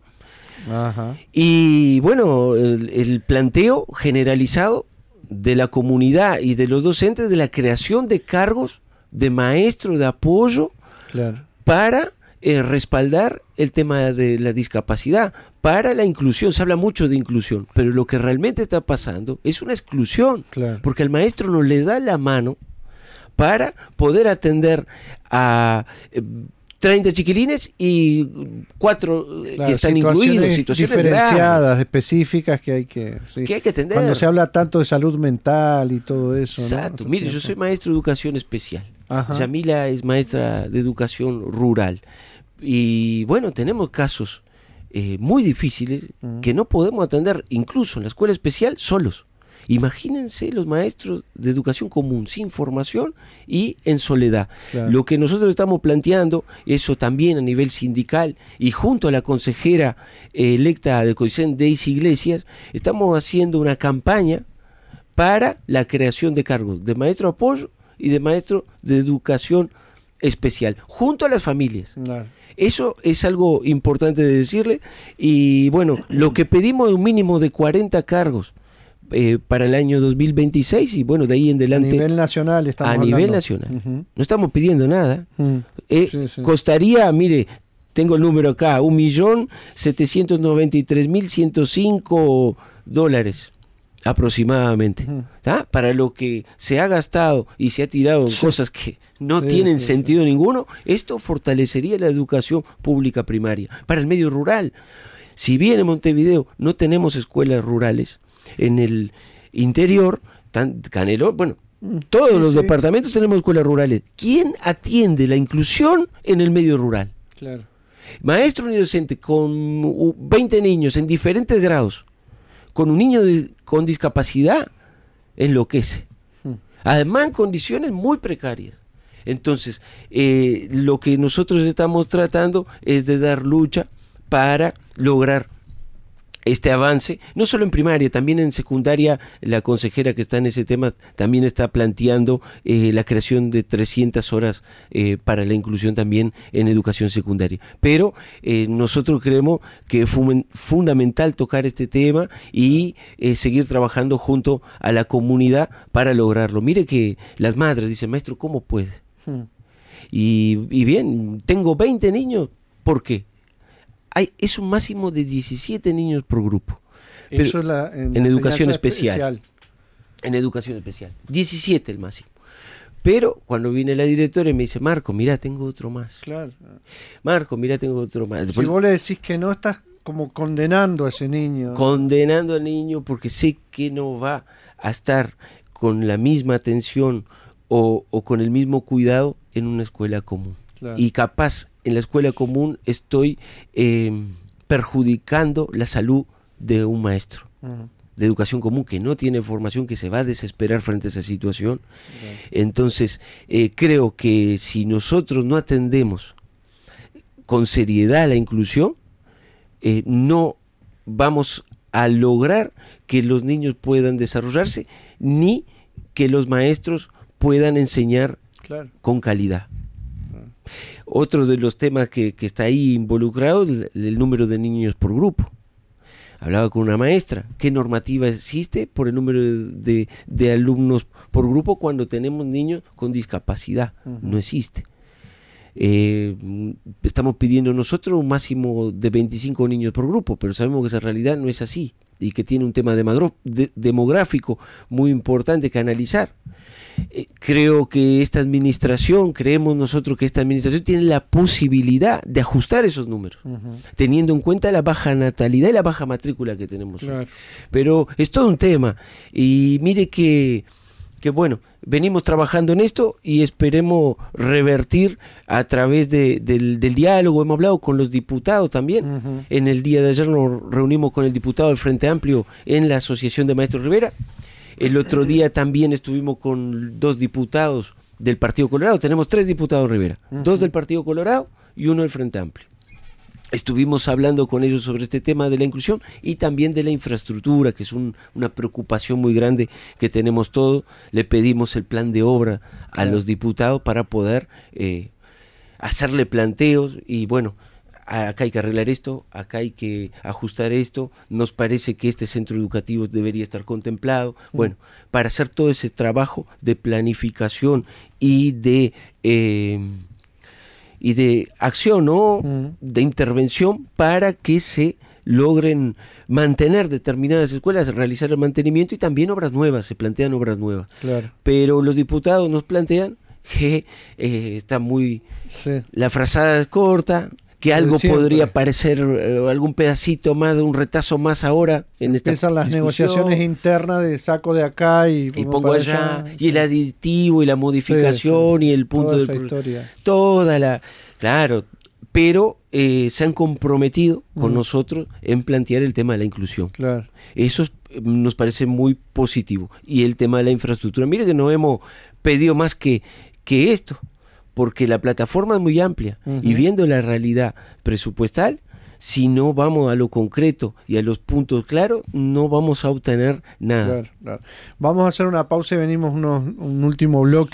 Speaker 2: Y el planteo generalizado de la comunidad y de los docentes de la creación de cargos de maestro de apoyo para respaldar el tema de la discapacidad, para la inclusión. Se habla mucho de inclusión, pero lo que realmente está pasando es una exclusión, porque al maestro no le da la mano para poder atender a 30 chiquilines y 4 que están incluidos, situaciones
Speaker 1: diferenciadas,
Speaker 2: graves,
Speaker 1: específicas que hay que atender. Cuando se habla tanto de salud mental y todo eso.
Speaker 2: Exacto. Mire, yo soy maestro de educación especial. Yamila es maestra de educación rural. Y tenemos casos muy difíciles que no podemos atender, incluso en la escuela especial, solos. Imagínense los maestros de educación común sin formación y en soledad. Lo que nosotros estamos planteando, eso también a nivel sindical y junto a la consejera electa del COICEN, Daisy Iglesias, estamos haciendo una campaña para la creación de cargos de maestro de apoyo y de maestro de educación especial, junto a las familias. Eso es algo importante de decirle. Y lo que pedimos es un mínimo de 40 cargos para el año 2026 y de ahí en adelante.
Speaker 1: A nivel nacional estamos hablando.
Speaker 2: Nivel nacional. No estamos pidiendo nada. Costaría, mire, tengo el número acá, $1.793.105 aproximadamente, para lo que se ha gastado y se ha tirado en cosas que no tienen sentido ninguno. Esto fortalecería la educación pública primaria para el medio rural. Si bien en Montevideo no tenemos escuelas rurales, en el interior, Canelón, bueno, todos los departamentos tenemos escuelas rurales. ¿Quién atiende la inclusión en el medio rural?
Speaker 1: Claro.
Speaker 2: Maestro ni docente con 20 niños en diferentes grados, con un niño con discapacidad, enloquece. Además, en condiciones muy precarias. Entonces, lo que nosotros estamos tratando es de dar lucha para lograr este avance, no solo en primaria, también en secundaria. La consejera que está en ese tema también está planteando la creación de 300 horas para la inclusión también en educación secundaria. Pero nosotros creemos que es fundamental tocar este tema y seguir trabajando junto a la comunidad para lograrlo. Mire que las madres dicen, maestro, ¿cómo puede? Y bien, tengo 20 niños, ¿por qué? Es un máximo de 17 niños por grupo.
Speaker 1: Eso es
Speaker 2: en educación especial. En educación especial. 17 el máximo. Pero cuando viene la directora y me dice, Marco, mira, tengo otro más.
Speaker 1: Claro.
Speaker 2: Marco, mira, tengo otro más.
Speaker 1: Si vos le decís que no, estás como condenando a ese niño.
Speaker 2: Condenando al niño porque sé que no va a estar con la misma atención o con el mismo cuidado en una escuela común. Claro. Y capaz en la escuela común estoy perjudicando la salud de un maestro de educación común que no tiene formación, que se va a desesperar frente a esa situación. Entonces creo que si nosotros no atendemos con seriedad la inclusión, no vamos a lograr que los niños puedan desarrollarse ni que los maestros puedan enseñar con calidad. Otro de los temas que está ahí involucrado es el número de niños por grupo. Hablaba con una maestra, ¿qué normativa existe por el número de alumnos por grupo cuando tenemos niños con discapacidad? No existe. Estamos pidiendo nosotros un máximo de 25 niños por grupo, pero sabemos que esa realidad no es así y que tiene un tema demográfico muy importante que analizar. Creemos nosotros que esta administración tiene la posibilidad de ajustar esos números, teniendo en cuenta la baja natalidad y la baja matrícula que tenemos hoy. Pero es todo un tema, y mire que bueno, venimos trabajando en esto y esperemos revertir a través del diálogo. Hemos hablado con los diputados también. En el día de ayer nos reunimos con el diputado del Frente Amplio en la Asociación de Maestros Rivera. El otro día también estuvimos con 2 diputados del Partido Colorado. Tenemos 3 diputados Rivera, 2 del Partido Colorado y 1 del Frente Amplio. Estuvimos hablando con ellos sobre este tema de la inclusión y también de la infraestructura, que es una preocupación muy grande que tenemos todos. Le pedimos el plan de obra a los diputados para poder hacerle planteos y bueno, acá hay que arreglar esto, acá hay que ajustar esto, nos parece que este centro educativo debería estar contemplado. Bueno, para hacer todo ese trabajo de planificación y de acción, ¿no? De intervención para que se logren mantener determinadas escuelas, realizar el mantenimiento y también obras nuevas, se plantean obras nuevas. Claro. Pero los diputados nos plantean que está muy... La frazada es corta, que algo podría parecer algún pedacito más, un retazo más ahora en esta
Speaker 1: discusión. Las negociaciones internas de saco de acá y
Speaker 2: pongo allá, y el aditivo y la modificación y el punto
Speaker 1: de historia.
Speaker 2: Claro, pero se han comprometido con nosotros en plantear el tema de la inclusión. Claro. Eso nos parece muy positivo. Y el tema de la infraestructura, mire que no hemos pedido más que esto, porque la plataforma es muy amplia y viendo la realidad presupuestal, si no vamos a lo concreto y a los puntos claros, no vamos a obtener nada.
Speaker 1: Claro. Vamos a hacer una pausa y venimos un último bloque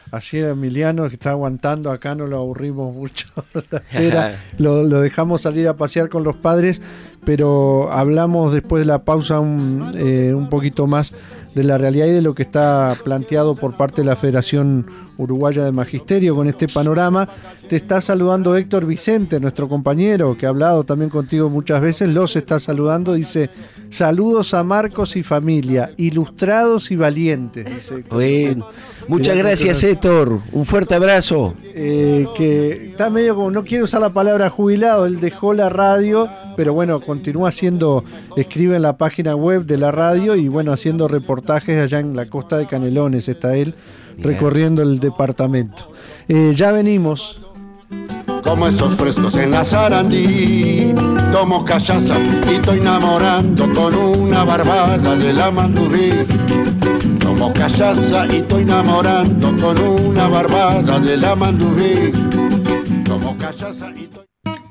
Speaker 1: Ayer Emiliano, que está aguantando acá, no lo aburrimos mucho. lo dejamos salir a pasear con los padres, pero hablamos después de la pausa un poquito más de la realidad y de lo que está planteado por parte de la Federación Uruguaya de Magisterio con este panorama. Te está saludando Héctor Vicente, nuestro compañero, que ha hablado también contigo muchas veces. Los está saludando, dice: saludos a Marcos y familia, ilustrados y valientes, dice.
Speaker 2: Bueno, muchas gracias, Héctor, un fuerte abrazo.
Speaker 1: Que está medio como, no quiere usar la palabra jubilado, él dejó la radio, pero bueno, continúa escribe en la página web de la radio y bueno, haciendo reportajes allá en la costa de Canelones, está él recorriendo el departamento. Ya venimos.
Speaker 4: Como esos frescos en la Sarandí, tomo cachaza y estoy enamorando con una barbada de la Mandubí. Tomo cachaza y estoy enamorando con una barbada de la Mandubí. Tomo cachaza y estoy...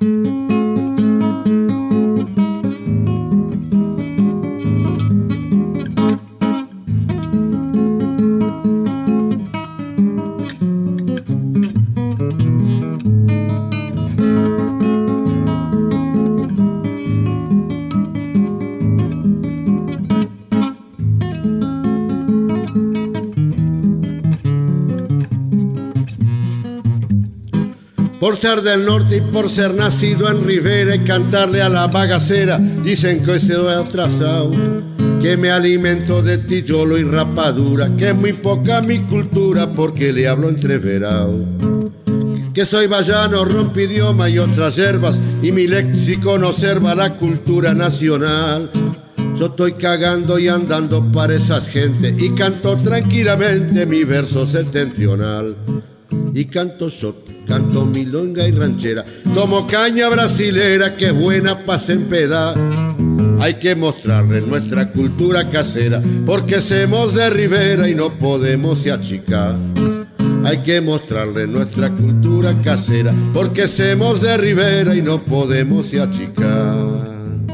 Speaker 4: Por ser del norte y por ser nacido en Rivera y cantarle a la bagacera, dicen que hoy se doy atrasado, que me alimento de tillolo y rapadura, que es muy poca mi cultura porque le hablo entreverado. Que soy vallano, rompidioma y otras hierbas, y mi léxico no observa la cultura nacional. Yo estoy cagando y andando para esas gentes y canto tranquilamente mi verso septentrional. Y canto shot, canto milonga y ranchera, tomo caña brasilera que es buena pa' se empedar. Hay que mostrarle nuestra cultura casera porque somos de Rivera y no podemos se achicar. Hay que mostrarle nuestra cultura casera porque somos de Rivera y no podemos se achicar.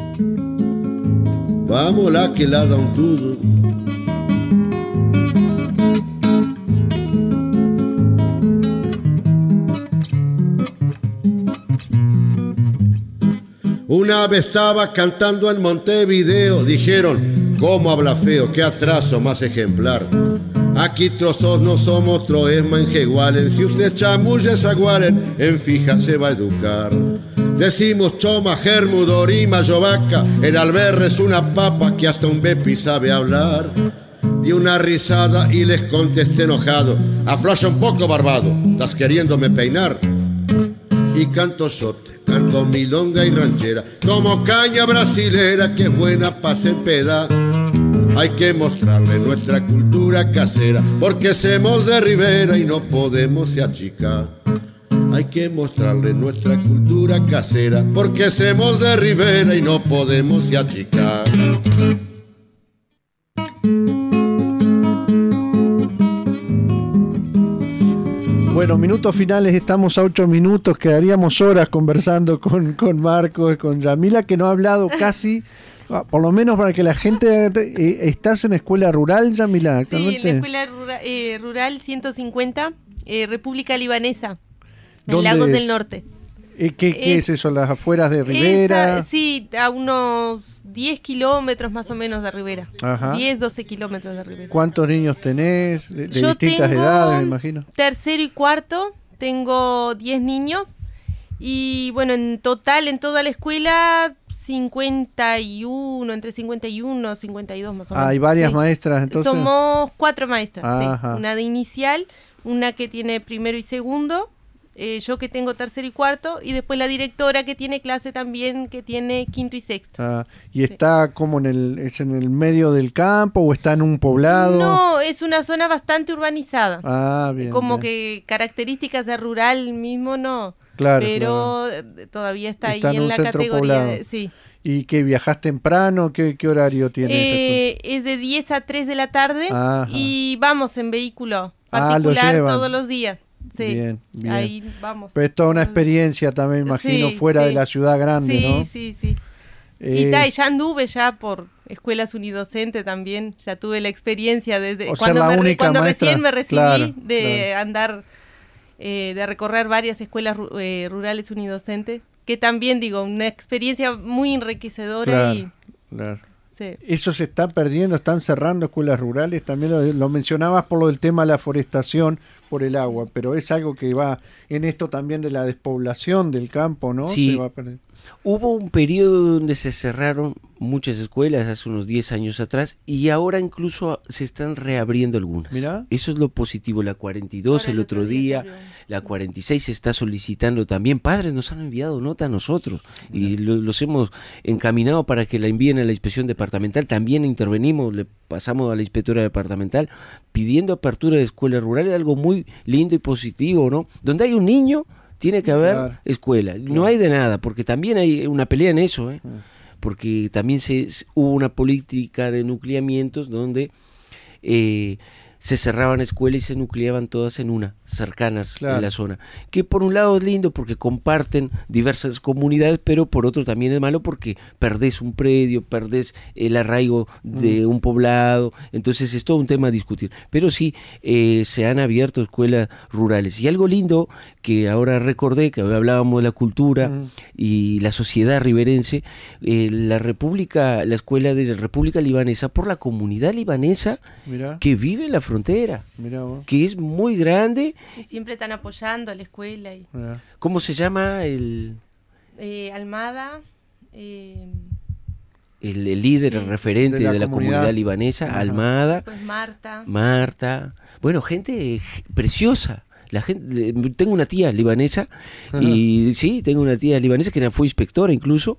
Speaker 4: Vamos la que la da un tudo. Una vez estaba cantando en Montevideo, dijeron, ¿cómo habla feo? ¿Qué atraso más ejemplar? Aquí trozos no somos troes manjegualen, si usted chamulla es aguaren, en fija se va a educar. Decimos choma, germu, dorima, yovaca, el alberre es una papa que hasta un bepi sabe hablar. Di una risada y les contesté enojado, afloja un poco barbado, ¿estás queriéndome peinar? Y canto sote, canto milonga y ranchera, como caña brasilera que es buena pa' se peda. Hay que mostrarle nuestra cultura casera porque somos de Rivera y no podemos se achicar. Hay que mostrarle nuestra cultura casera porque somos de Rivera y no podemos se achicar.
Speaker 1: Bueno, minutos finales, estamos a 8 minutos, quedaríamos horas conversando con Marcos, con Yamila, que no ha hablado casi, por lo menos para que la gente... ¿Estás en escuela rural, Yamila?
Speaker 3: Sí, en la escuela rural 150, República Libanesa, en Lagos del Norte.
Speaker 1: ¿Qué es eso? ¿Las afueras de Rivera?
Speaker 3: Sí, a unos 10 kilómetros más o menos de Rivera. Ajá. 10, 12 kilómetros de Rivera.
Speaker 1: ¿Cuántos niños tenés? De distintas edades, me imagino.
Speaker 3: Tercero y cuarto, tengo 10 niños. Y bueno, en total, en toda la escuela, 51, entre 51 y 52 más o menos.
Speaker 1: ¿Hay varias maestras entonces?
Speaker 3: Somos 4 maestras,
Speaker 1: Ajá.
Speaker 3: sí. Una de inicial, una que tiene primero y segundo, yo que tengo tercero y cuarto, y después la directora que tiene clase también, que tiene quinto y sexto.
Speaker 1: ¿Y está como ¿es en el medio del campo o está en un poblado?
Speaker 3: No, es una zona bastante urbanizada.
Speaker 1: Bien.
Speaker 3: Como
Speaker 1: bien.
Speaker 3: Que características de rural mismo no.
Speaker 1: Claro.
Speaker 3: Pero todavía está ahí
Speaker 1: en
Speaker 3: la categoría. Sí.
Speaker 1: ¿Y que viajás temprano? ¿Qué horario tiene?
Speaker 3: Es de 10 a 3 de la tarde.
Speaker 1: Ajá.
Speaker 3: Y vamos en vehículo particular todos los días. Sí,
Speaker 1: bien.
Speaker 3: Ahí vamos.
Speaker 1: Pero es toda una experiencia también, imagino, fuera de la ciudad grande, ¿no?
Speaker 3: Sí. Y ya anduve por escuelas unidocentes también. Ya tuve la experiencia desde
Speaker 1: cuando
Speaker 3: recién me recibí andar, de recorrer varias escuelas rurales unidocentes, que también digo, una experiencia muy enriquecedora. Sí.
Speaker 1: Eso se está perdiendo, están cerrando escuelas rurales, también lo mencionabas por lo del tema de la forestación, por el agua, pero es algo que va en esto también de la despoblación del campo, ¿no?
Speaker 2: Sí,
Speaker 1: se va a perder.
Speaker 2: Hubo un periodo donde se cerraron muchas escuelas hace unos 10 años atrás y ahora incluso se están reabriendo algunas.
Speaker 1: Mirá.
Speaker 2: Eso es lo positivo. La 42 el otro día, la 46 se está solicitando también. Padres nos han enviado nota a nosotros y los hemos encaminado para que la envíen a la inspección departamental. También intervenimos, le pasamos a la inspectora departamental pidiendo apertura de escuelas rurales, algo muy lindo y positivo, ¿no? Donde hay un niño tiene que haber escuela. No hay de nada, porque también hay una pelea en eso, porque también hubo una política de nucleamientos donde se cerraban escuelas y se nucleaban todas en una, cercanas en la zona. Que por un lado es lindo porque comparten diversas comunidades, pero por otro también es malo porque perdés un predio, perdés el arraigo de un poblado, entonces es todo un tema a discutir. Pero sí, se han abierto escuelas rurales. Y algo lindo que ahora recordé, que hablábamos de la cultura y la sociedad riberense, la escuela de la República Libanesa, por la comunidad libanesa que vive en la frontera, que es muy grande.
Speaker 3: Y siempre están apoyando a la escuela.
Speaker 2: ¿Cómo se llama
Speaker 3: Almada?
Speaker 2: El líder, el referente de la comunidad libanesa, Almada.
Speaker 3: Pues
Speaker 2: Marta. Bueno, gente preciosa. La gente, tengo una tía libanesa y sí, tengo una tía libanesa que fue inspectora incluso.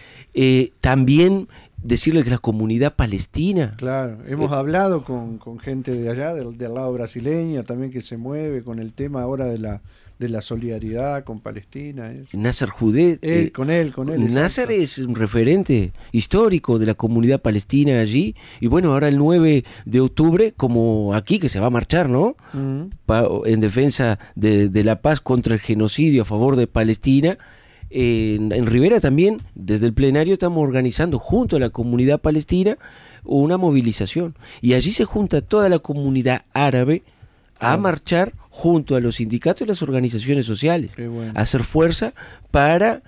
Speaker 2: También decirle que la comunidad palestina.
Speaker 1: Claro, hemos hablado con gente de allá, del lado brasileño, también que se mueve con el tema ahora de la solidaridad con Palestina.
Speaker 2: Nasser Judé.
Speaker 1: Con él.
Speaker 2: Nasser es un referente histórico de la comunidad palestina allí. Y bueno, ahora el 9 de octubre, como aquí, que se va a marchar, ¿no? En defensa de la paz contra el genocidio a favor de Palestina. En Rivera también, desde el plenario, estamos organizando junto a la comunidad palestina una movilización. Y allí se junta toda la comunidad árabe a marchar junto a los sindicatos y las organizaciones sociales, a hacer fuerza para,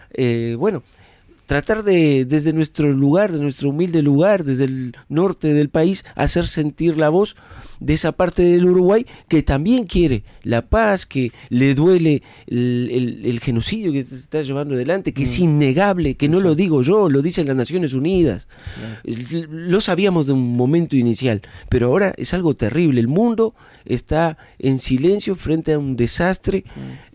Speaker 2: tratar de, desde nuestro lugar, de nuestro humilde lugar, desde el norte del país, hacer sentir la voz de esa parte del Uruguay que también quiere la paz, que le duele el genocidio que se está llevando adelante, que es innegable, que no lo digo yo, lo dicen las Naciones Unidas. Lo sabíamos de un momento inicial, pero ahora es algo terrible. El mundo está en silencio frente a un desastre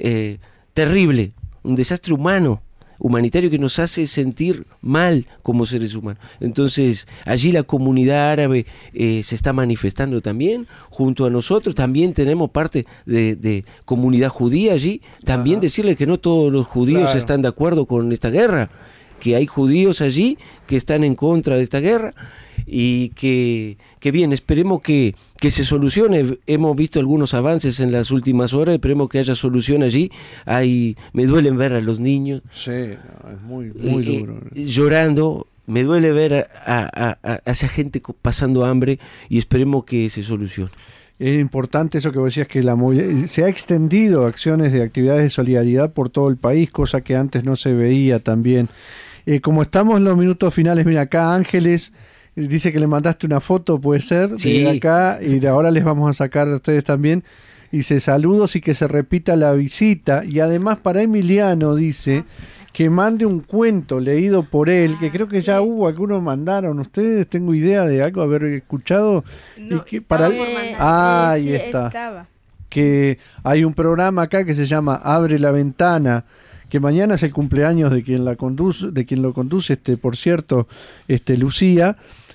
Speaker 2: terrible, un desastre humanitario que nos hace sentir mal como seres humanos. Entonces, allí la comunidad árabe se está manifestando también, junto a nosotros. También tenemos parte de comunidad judía allí. También decirle que no todos los judíos están de acuerdo con esta guerra, que hay judíos allí que están en contra de esta guerra y que bien, esperemos que se solucione. Hemos visto algunos avances en las últimas horas, esperemos que haya solución allí. Me duelen ver a los niños
Speaker 1: es muy duro.
Speaker 2: Llorando. Me duele ver a esa gente pasando hambre y esperemos que se solucione.
Speaker 1: Es importante eso que vos decías, que se ha extendido acciones de actividades de solidaridad por todo el país, cosa que antes no se veía también. Como estamos en los minutos finales, mira, acá Ángeles dice que le mandaste una foto, puede ser, de acá, y ahora les vamos a sacar a ustedes también. Dice, saludos y que se repita la visita. Y además para Emiliano dice que mande un cuento leído por él, que creo que ya hubo, algunos mandaron. ¿Ustedes tengo idea de algo haber escuchado?
Speaker 3: No,
Speaker 1: y que para ahí está.
Speaker 3: Estaba.
Speaker 1: Que hay un programa acá que se llama Abre la Ventana, que mañana es el cumpleaños de quien lo conduce, por cierto, Lucía,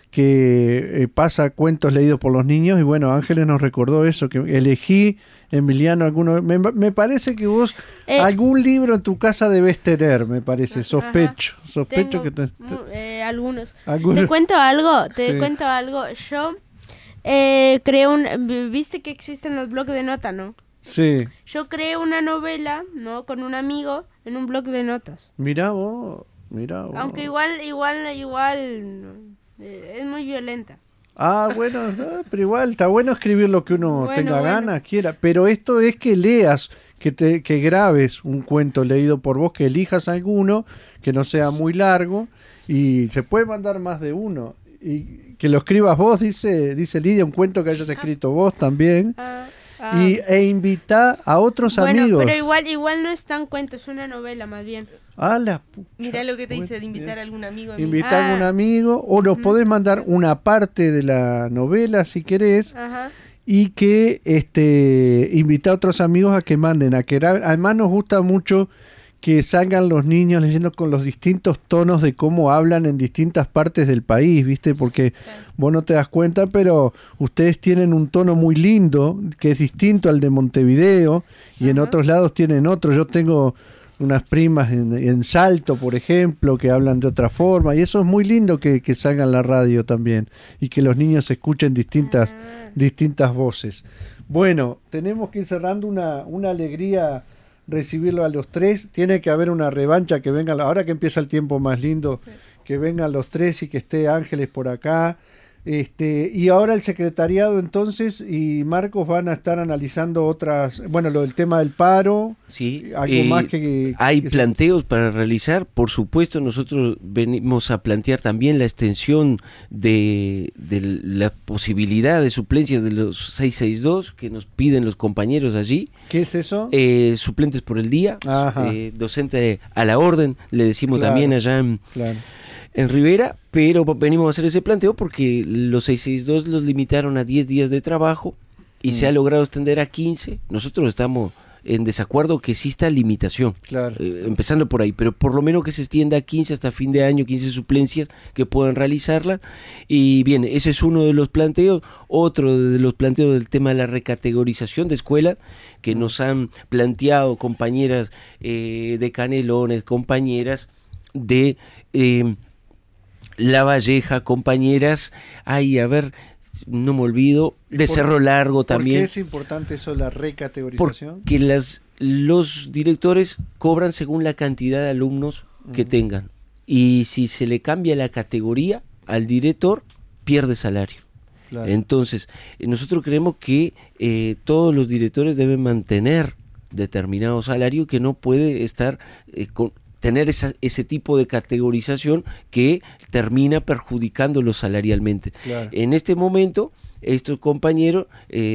Speaker 1: que pasa cuentos leídos por los niños. Y bueno, Ángeles nos recordó eso, que elegí, Emiliano, me parece que vos algún libro en tu casa debes tener, me parece, sospecho
Speaker 5: que algunos. ¿Te cuento algo? Yo viste que existen los blogs de nota, ¿no?
Speaker 1: Sí.
Speaker 5: Yo creé una novela, ¿no? Con un amigo en un blog de notas.
Speaker 1: Mirá vos.
Speaker 5: Aunque igual Es muy violenta.
Speaker 1: Bueno, no, pero igual está bueno escribir lo que uno tenga ganas, quiera. Pero esto es que leas, que grabes un cuento leído por vos, que elijas alguno, que no sea muy largo, y se puede mandar más de uno. Y que lo escribas vos, dice Lidia, un cuento que hayas escrito vos también. E invita a otros amigos.
Speaker 5: Pero igual no es tan cuento, es una novela más bien.
Speaker 3: Mirá lo que te dice de invitar a algún amigo.
Speaker 1: Invitar a algún amigo, o nos podés mandar una parte de la novela si querés. Y que invita a otros amigos a que manden. Además nos gusta mucho que salgan los niños leyendo con los distintos tonos de cómo hablan en distintas partes del país, ¿viste? Porque vos no te das cuenta, pero ustedes tienen un tono muy lindo, que es distinto al de Montevideo, y en otros lados tienen otro. Yo tengo unas primas en Salto, por ejemplo, que hablan de otra forma, y eso es muy lindo que salga en la radio también, y que los niños escuchen distintas voces. Bueno, tenemos que ir cerrando. Una alegría recibirlo a los tres. Tiene que haber una revancha, que vengan, ahora que empieza el tiempo más lindo, que vengan los tres y que esté Ángeles por acá. Y ahora el secretariado entonces y Marcos van a estar analizando otras, lo del tema del paro.
Speaker 2: Sí,
Speaker 1: algo más que
Speaker 2: hay planteos para realizar. Por supuesto, nosotros venimos a plantear también la extensión de la posibilidad de suplencia de los 662 que nos piden los compañeros allí.
Speaker 1: ¿Qué es eso?
Speaker 2: Suplentes por el día, docente a la orden, le decimos también allá en Rivera, pero venimos a hacer ese planteo porque los 662 los limitaron a 10 días de trabajo y se ha logrado extender a 15. Nosotros estamos en desacuerdo que exista limitación, empezando por ahí, pero por lo menos que se extienda a 15 hasta fin de año, 15 suplencias que puedan realizarla. Y bien, ese es uno de los planteos. Otro de los planteos del tema de la recategorización de escuela, que nos han planteado compañeras de Canelones, compañeras de La Valleja, compañeras, no me olvido, de Cerro Largo también.
Speaker 1: ¿Por qué es importante eso, la recategorización?
Speaker 2: Porque los directores cobran según la cantidad de alumnos que tengan. Y si se le cambia la categoría al director, pierde salario. Entonces, nosotros creemos que todos los directores deben mantener determinado salario, que no puede estar tener ese tipo de categorización que termina perjudicándolos salarialmente. En este momento, estos compañeros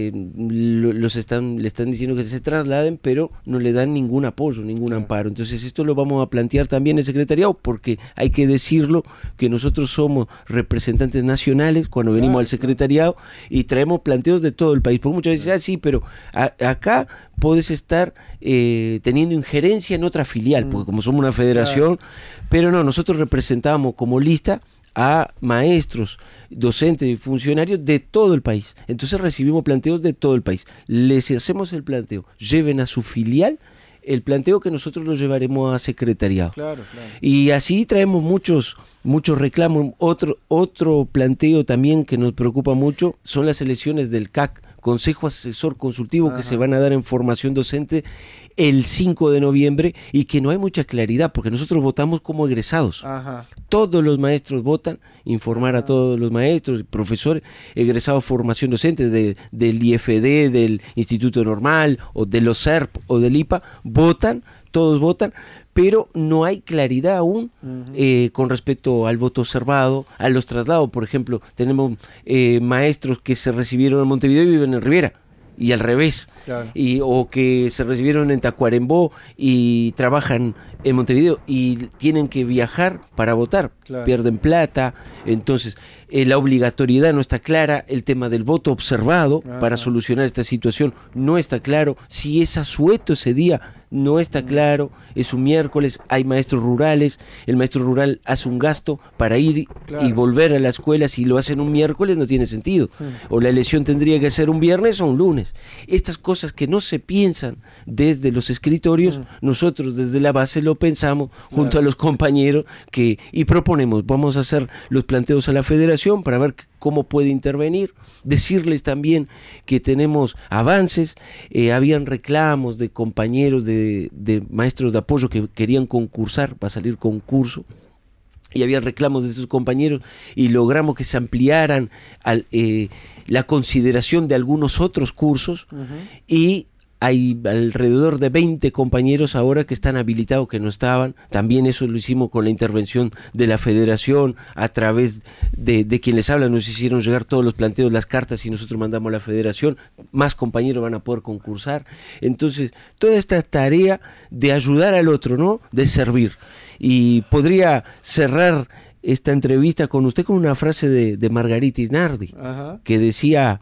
Speaker 2: le están diciendo que se trasladen, pero no le dan ningún apoyo, ningún amparo. Entonces esto lo vamos a plantear también en el secretariado, porque hay que decirlo que nosotros somos representantes nacionales cuando venimos al secretariado y traemos planteos de todo el país. Porque muchas veces sí, pero acá podés estar teniendo injerencia en otra filial, porque como somos una federación, pero no, nosotros representamos como lista a maestros, docentes y funcionarios de todo el país. Entonces recibimos planteos de todo el país. Les hacemos el planteo, lleven a su filial el planteo, que nosotros lo llevaremos a secretariado. Y así traemos muchos reclamos. Otro planteo también que nos preocupa mucho son las elecciones del CAC, Consejo Asesor Consultivo, que se van a dar en formación docente el 5 de noviembre, y que no hay mucha claridad, porque nosotros votamos como egresados. Todos los maestros votan, informar a todos los maestros, profesores, egresados formación docente del IFD, del Instituto Normal, o de los SERP, o del IPA, todos votan, pero no hay claridad aún con respecto al voto observado, a los traslados. Por ejemplo, tenemos maestros que se recibieron en Montevideo y viven en Rivera, y al revés, o que se recibieron en Tacuarembó y trabajan en Montevideo y tienen que viajar para votar, pierden plata. Entonces la obligatoriedad no está clara, el tema del voto observado para solucionar esta situación no está claro, si es asueto ese día no está claro, es un miércoles, hay maestros rurales, el maestro rural hace un gasto para ir y volver a la escuela. Si lo hacen un miércoles no tiene sentido, o la elección tendría que ser un viernes o un lunes. Estas cosas que no se piensan desde los escritorios, nosotros desde la base lo pensamos junto a los compañeros y proponemos, vamos a hacer los planteos a la federación para ver cómo puede intervenir, decirles también que tenemos avances. Habían reclamos de compañeros de maestros de apoyo que querían concursar, va a salir concurso y había reclamos de sus compañeros y logramos que se ampliaran la consideración de algunos otros cursos, y hay alrededor de 20 compañeros ahora que están habilitados, que no estaban. También eso lo hicimos con la intervención de la federación, a través de quien les habla. Nos hicieron llegar todos los planteos, las cartas, y nosotros mandamos a la federación. Más compañeros van a poder concursar. Entonces, toda esta tarea de ayudar al otro, ¿no? De servir. Y podría cerrar esta entrevista con usted con una frase de Margarita Inardi, que decía: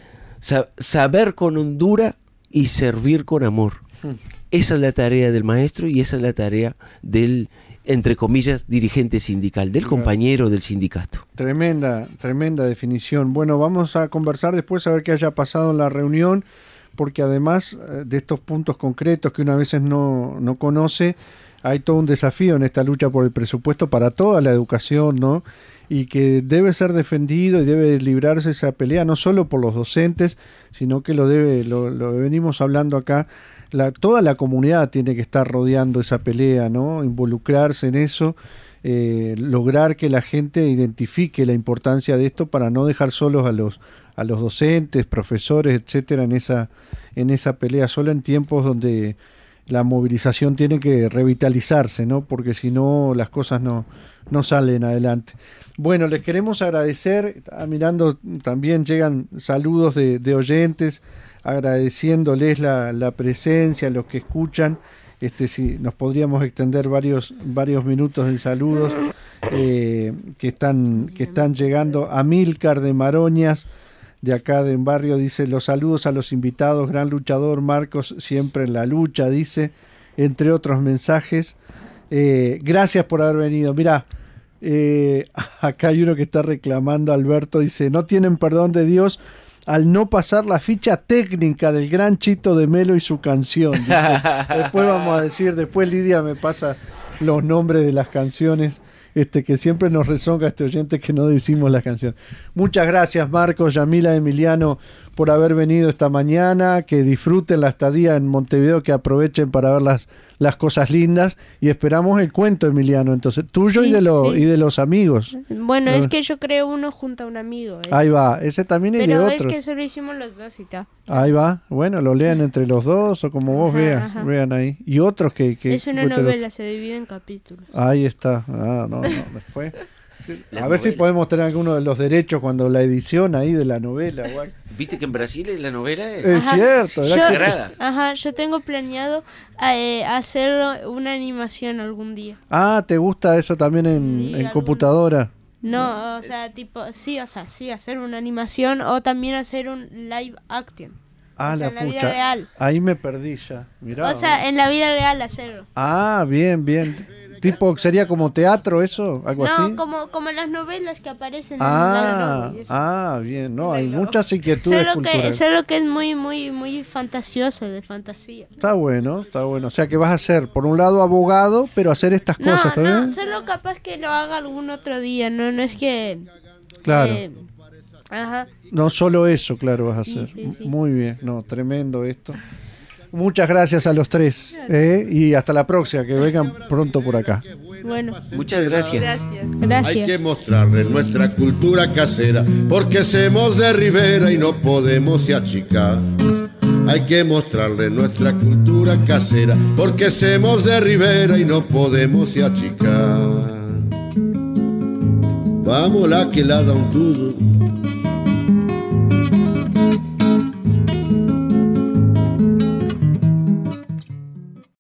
Speaker 2: saber con hondura y servir con amor. Esa es la tarea del maestro, y esa es la tarea del, entre comillas, dirigente sindical, del compañero del sindicato.
Speaker 1: Tremenda definición. Bueno, vamos a conversar después, a ver qué haya pasado en la reunión, porque además de estos puntos concretos que una a veces no conoce, hay todo un desafío en esta lucha por el presupuesto para toda la educación, ¿no? Y que debe ser defendido y debe librarse esa pelea, no solo por los docentes, sino que lo venimos hablando acá, toda la comunidad tiene que estar rodeando esa pelea, ¿no? Involucrarse en eso, lograr que la gente identifique la importancia de esto para no dejar solos a los docentes, profesores, etcétera, en esa pelea, solo en tiempos donde la movilización tiene que revitalizarse, ¿no? Porque si no, las cosas no salen adelante. Bueno, les queremos agradecer. Mirando, también llegan saludos de oyentes, agradeciéndoles la presencia, los que escuchan. Si nos podríamos extender varios minutos en saludos que están llegando. Amílcar de Maroñas, de acá de barrio, dice: los saludos a los invitados, gran luchador Marcos, siempre en la lucha, dice, entre otros mensajes. Gracias por haber venido. Mirá, acá hay uno que está reclamando, Alberto, dice: no tienen perdón de Dios al no pasar la ficha técnica del gran Chito de Melo y su canción, dice. Después vamos a decir, después Lidia me pasa los nombres de las canciones, que siempre nos rezonga este oyente que no decimos la canción. Muchas gracias, Marcos, Yamila, Emiliano, por haber venido esta mañana. Que disfruten la estadía en Montevideo, que aprovechen para ver las cosas lindas, y esperamos el cuento, Emiliano, entonces tuyo, sí, y de los amigos.
Speaker 5: Bueno, es que yo creo uno junto a un amigo.
Speaker 1: Ahí va, ese también es de otro.
Speaker 5: Pero es que solo hicimos los dos y tal.
Speaker 1: Ahí va, bueno, lo lean entre los dos o como vos vean ahí. Y otros que
Speaker 5: es una novela, se divide en capítulos.
Speaker 1: Ahí está. No, después. A ver si podemos tener alguno de los derechos cuando la edición ahí de la novela.
Speaker 2: Viste que en Brasil la novela
Speaker 1: es cierto.
Speaker 5: Yo tengo planeado hacer una animación algún día.
Speaker 1: Ah, ¿te gusta eso también en computadora?
Speaker 5: No, o sea, sí, hacer una animación o también hacer un live action.
Speaker 1: Ah,
Speaker 5: en la vida real.
Speaker 1: Ahí me perdí ya. Mirá,
Speaker 5: o sea, en la vida real hacerlo.
Speaker 1: Ah, bien. Tipo, ¿sería como teatro eso? ¿Algo así?
Speaker 5: No, como las novelas que aparecen en la novela.
Speaker 1: Bien. No, hay muchas inquietudes culturales.
Speaker 5: Solo que es muy, muy, muy fantasioso, de fantasía.
Speaker 1: Está bueno. O sea, que vas a ser, por un lado, abogado, pero hacer estas cosas también.
Speaker 5: No, solo capaz que lo haga algún otro día. No es que...
Speaker 1: Claro. No solo eso, claro, vas a hacer. Sí. Muy bien. No, tremendo esto. Muchas gracias a los tres, y hasta la próxima, que vengan pronto por acá.
Speaker 5: Bueno,
Speaker 2: muchas gracias.
Speaker 4: Hay que mostrarles nuestra cultura casera, porque somos de Rivera y no podemos se achicar. Hay que mostrarles nuestra cultura casera, porque somos de Rivera y no podemos se achicar. Vamos la que la da un tudo,